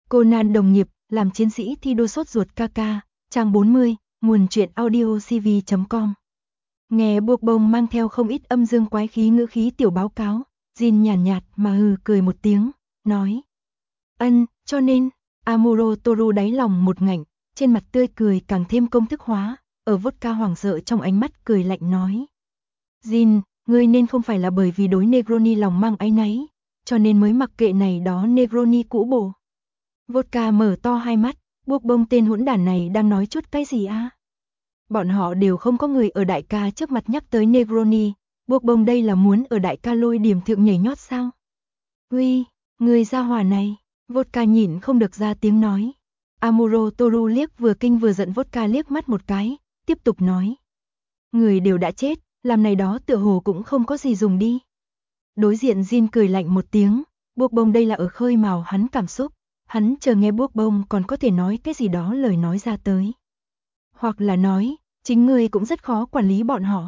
Conan đồng nghiệp, làm chiến sĩ thi đua sốt ruột KK, trang 40, nguồn truyện audio cv.com. Nghe buộc bông mang theo không ít âm dương quái khí ngữ khí tiểu báo cáo, Jin nhàn nhạt mà hừ cười một tiếng, nói. Cho nên, Amuro Toru đáy lòng một ngảnh, trên mặt tươi cười càng thêm công thức hóa, ở vodka hoảng sợ trong ánh mắt cười lạnh nói. Jin, ngươi nên không phải là bởi vì đối Negroni lòng mang áy náy, cho nên mới mặc kệ này đó Negroni cũ bồ. Vodka mở to hai mắt, buộc bông tên hỗn đản này đang nói chút cái gì à? Bọn họ đều không có người ở đại ca trước mặt nhắc tới Negroni, buộc bông đây là muốn ở đại ca lôi điểm thượng nhảy nhót sao? Uy, người ra hỏa này, Vodka nhịn không được ra tiếng nói. Amuro Toru liếc vừa kinh vừa giận Vodka liếc mắt một cái, tiếp tục nói. Người đều đã chết, làm này đó tựa hồ cũng không có gì dùng đi. Đối diện Jin cười lạnh một tiếng, buộc bông đây là ở khơi mào hắn cảm xúc, hắn chờ nghe buộc bông còn có thể nói cái gì đó lời nói ra tới. Hoặc là nói, chính ngươi cũng rất khó quản lý bọn họ.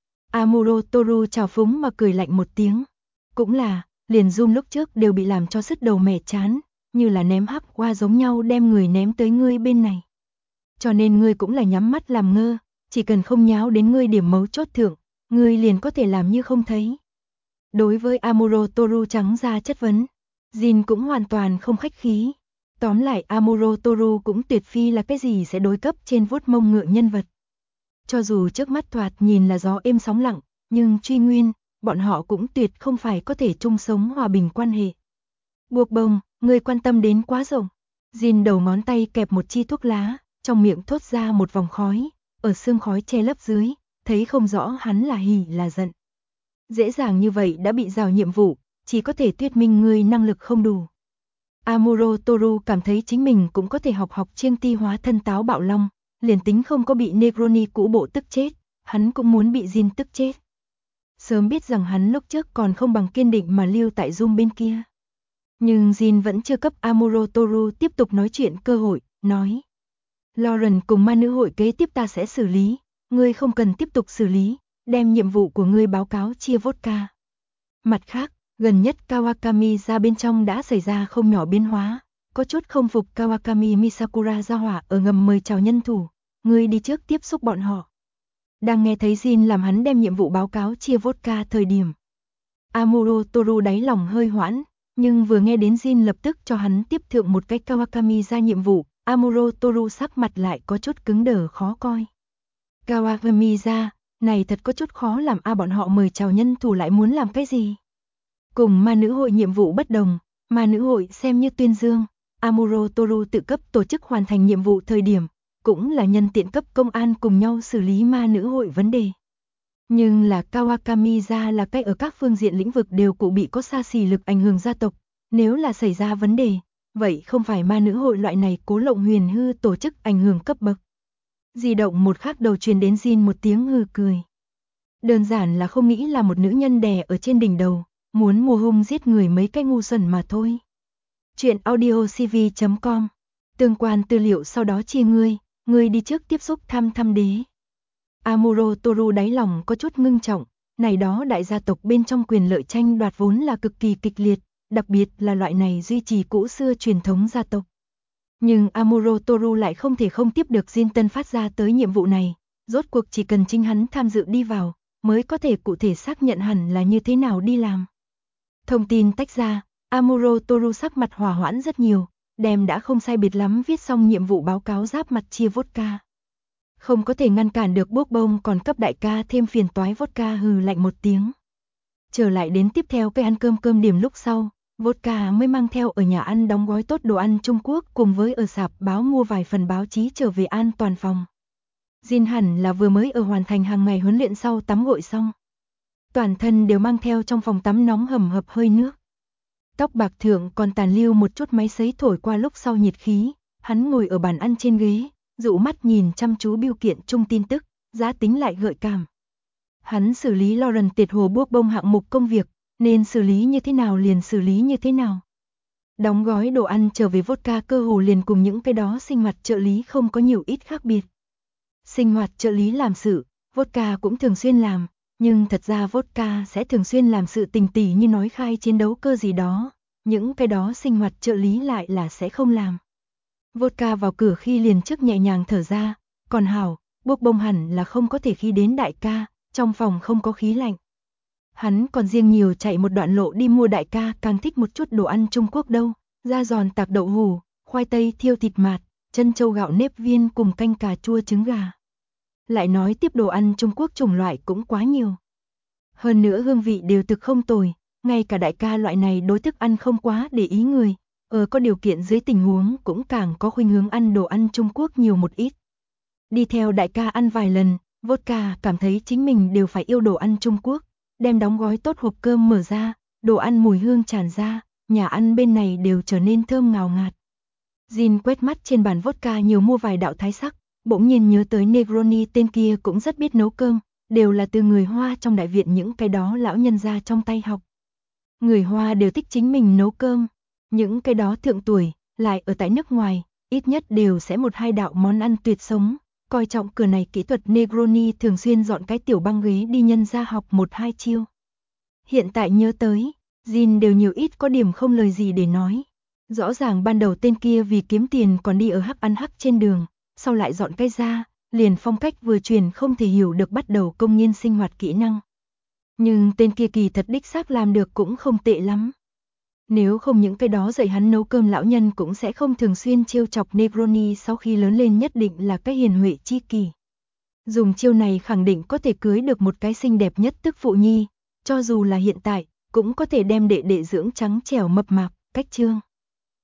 Amuro Toru chào phúng mà cười lạnh một tiếng. Cũng là, liền Zoom lúc trước đều bị làm cho sứt đầu mẻ chán, như là ném hắc qua giống nhau đem người ném tới ngươi bên này. Cho nên ngươi cũng là nhắm mắt làm ngơ, chỉ cần không nháo đến ngươi điểm mấu chốt thượng, ngươi liền có thể làm như không thấy. Đối với Amuro Toru trắng ra chất vấn, Jin cũng hoàn toàn không khách khí. Tóm lại Amuro Toru cũng tuyệt phi là cái gì sẽ đối cấp trên vuốt mông ngựa nhân vật. Cho dù trước mắt thoạt nhìn là gió êm sóng lặng, nhưng truy nguyên, bọn họ cũng tuyệt không phải có thể chung sống hòa bình quan hệ. Buộc bông, người quan tâm đến quá rộng. Jin đầu ngón tay kẹp một chi thuốc lá, trong miệng thốt ra một vòng khói, ở sương khói che lấp dưới, thấy không rõ hắn là hỉ là giận. Dễ dàng như vậy đã bị rào nhiệm vụ, chỉ có thể thuyết minh người năng lực không đủ. Amuro Toru cảm thấy chính mình cũng có thể học chiêng ti hóa thân táo bạo long, liền tính không có bị Negroni cũ bộ tức chết, hắn cũng muốn bị Jin tức chết. Sớm biết rằng hắn lúc trước còn không bằng kiên định mà lưu tại Zoom bên kia. Nhưng Jin vẫn chưa cấp Amuro Toru tiếp tục nói chuyện cơ hội, nói. Lauren cùng ma nữ hội kế tiếp ta sẽ xử lý, ngươi không cần tiếp tục xử lý, đem nhiệm vụ của ngươi báo cáo chia vodka. Mặt khác, gần nhất Kawakami ra bên trong đã xảy ra không nhỏ biến hóa, có chút không phục Kawakami Misakura ra hỏa ở ngầm mời chào nhân thủ, ngươi đi trước tiếp xúc bọn họ. Đang nghe thấy Jin làm hắn đem nhiệm vụ báo cáo chia vodka thời điểm. Amuro Toru đáy lòng hơi hoãn, nhưng vừa nghe đến Jin lập tức cho hắn tiếp thượng một cái Kawakami ra nhiệm vụ, Amuro Toru sắc mặt lại có chút cứng đờ khó coi. Kawakami ra, này thật có chút khó làm bọn họ mời chào nhân thủ lại muốn làm cái gì? Cùng ma nữ hội nhiệm vụ bất đồng, ma nữ hội xem như tuyên dương, Amuro Toru tự cấp tổ chức hoàn thành nhiệm vụ thời điểm, cũng là nhân tiện cấp công an cùng nhau xử lý ma nữ hội vấn đề. Nhưng là Kawakami ra là cách ở các phương diện lĩnh vực đều cụ bị có xa xỉ lực ảnh hưởng gia tộc, nếu là xảy ra vấn đề, vậy không phải ma nữ hội loại này cố lộng huyền hư tổ chức ảnh hưởng cấp bậc. Di động một khắc đầu truyền đến Jin một tiếng hừ cười. Đơn giản là không nghĩ là một nữ nhân đè ở trên đỉnh đầu, muốn mùa hung giết người mấy cái ngu xuẩn mà thôi. Chuyện audio cv.com. Tương quan tư liệu sau đó chia ngươi đi trước tiếp xúc thăm đế. Amuro Toru đáy lòng có chút ngưng trọng, này đó đại gia tộc bên trong quyền lợi tranh đoạt vốn là cực kỳ kịch liệt, đặc biệt là loại này duy trì cũ xưa truyền thống gia tộc. Nhưng Amuro Toru lại không thể không tiếp được Jin Tân phát ra tới nhiệm vụ này, rốt cuộc chỉ cần chính hắn tham dự đi vào, mới có thể cụ thể xác nhận hẳn là như thế nào đi làm. Thông tin tách ra, Amuro Toru sắc mặt hòa hoãn rất nhiều, đem đã không sai biệt lắm viết xong nhiệm vụ báo cáo giáp mặt chia vodka. Không có thể ngăn cản được bốc bông còn cấp đại ca thêm phiền toái vodka hừ lạnh một tiếng. Trở lại đến tiếp theo cái ăn cơm điểm lúc sau, vodka mới mang theo ở nhà ăn đóng gói tốt đồ ăn Trung Quốc cùng với ở sạp báo mua vài phần báo chí trở về an toàn phòng. Jin hẳn là vừa mới ở hoàn thành hàng ngày huấn luyện sau tắm gội xong. Toàn thân đều mang theo trong phòng tắm nóng hầm hập hơi nước. Tóc bạc thượng còn tàn lưu một chút máy sấy thổi qua lúc sau nhiệt khí, hắn ngồi ở bàn ăn trên ghế, dụ mắt nhìn chăm chú bưu kiện chung tin tức, giá tính lại gợi cảm. Hắn xử lý Lauren tiệt hồ buộc bông hạng mục công việc, nên xử lý như thế nào liền xử lý như thế nào. Đóng gói đồ ăn trở về vodka cơ hồ liền cùng những cái đó sinh hoạt trợ lý không có nhiều ít khác biệt. Sinh hoạt trợ lý làm sự, vodka cũng thường xuyên làm, nhưng thật ra vodka sẽ thường xuyên làm sự tình tỉ như nói khai chiến đấu cơ gì đó, những cái đó sinh hoạt trợ lý lại là sẽ không làm. Vodka vào cửa khi liền trước nhẹ nhàng thở ra, còn hảo, Bốc Bông hẳn là không có thể khí đến đại ca, trong phòng không có khí lạnh. Hắn còn riêng nhiều chạy một đoạn lộ đi mua đại ca càng thích một chút đồ ăn Trung Quốc đâu, da giòn tạc đậu hủ, khoai tây thiêu thịt mạt, chân châu gạo nếp viên cùng canh cà chua trứng gà. Lại nói tiếp đồ ăn Trung Quốc chủng loại cũng quá nhiều. Hơn nữa hương vị đều thực không tồi, ngay cả đại ca loại này đối thức ăn không quá để ý người, ở có điều kiện dưới tình huống cũng càng có khuynh hướng ăn đồ ăn Trung Quốc nhiều một ít. Đi theo đại ca ăn vài lần, Vodka cảm thấy chính mình đều phải yêu đồ ăn Trung Quốc, đem đóng gói tốt hộp cơm mở ra, đồ ăn mùi hương tràn ra, nhà ăn bên này đều trở nên thơm ngào ngạt. Jin quét mắt trên bàn vodka nhiều mua vài đạo thái sắc, bỗng nhiên nhớ tới Negroni tên kia cũng rất biết nấu cơm, đều là từ người Hoa trong đại viện những cái đó lão nhân gia trong tay học. Người Hoa đều thích chính mình nấu cơm, những cái đó thượng tuổi, lại ở tại nước ngoài, ít nhất đều sẽ một hai đạo món ăn tuyệt sống, coi trọng cửa này kỹ thuật Negroni thường xuyên dọn cái tiểu băng ghế đi nhân ra học một hai chiêu. Hiện tại nhớ tới, Jin đều nhiều ít có điểm không lời gì để nói. Rõ ràng ban đầu tên kia vì kiếm tiền còn đi ở hắc ăn hắc trên đường, sau lại dọn cái ra, liền phong cách vừa truyền không thể hiểu được bắt đầu công nhiên sinh hoạt kỹ năng. Nhưng tên kia kỳ thật đích xác làm được cũng không tệ lắm. Nếu không những cái đó dạy hắn nấu cơm lão nhân cũng sẽ không thường xuyên trêu chọc Negroni sau khi lớn lên nhất định là cái hiền huệ chi kỳ. Dùng chiêu này khẳng định có thể cưới được một cái xinh đẹp nhất tức phụ nhi, cho dù là hiện tại, cũng có thể đem đệ đệ dưỡng trắng trẻo mập mạp, cách trương.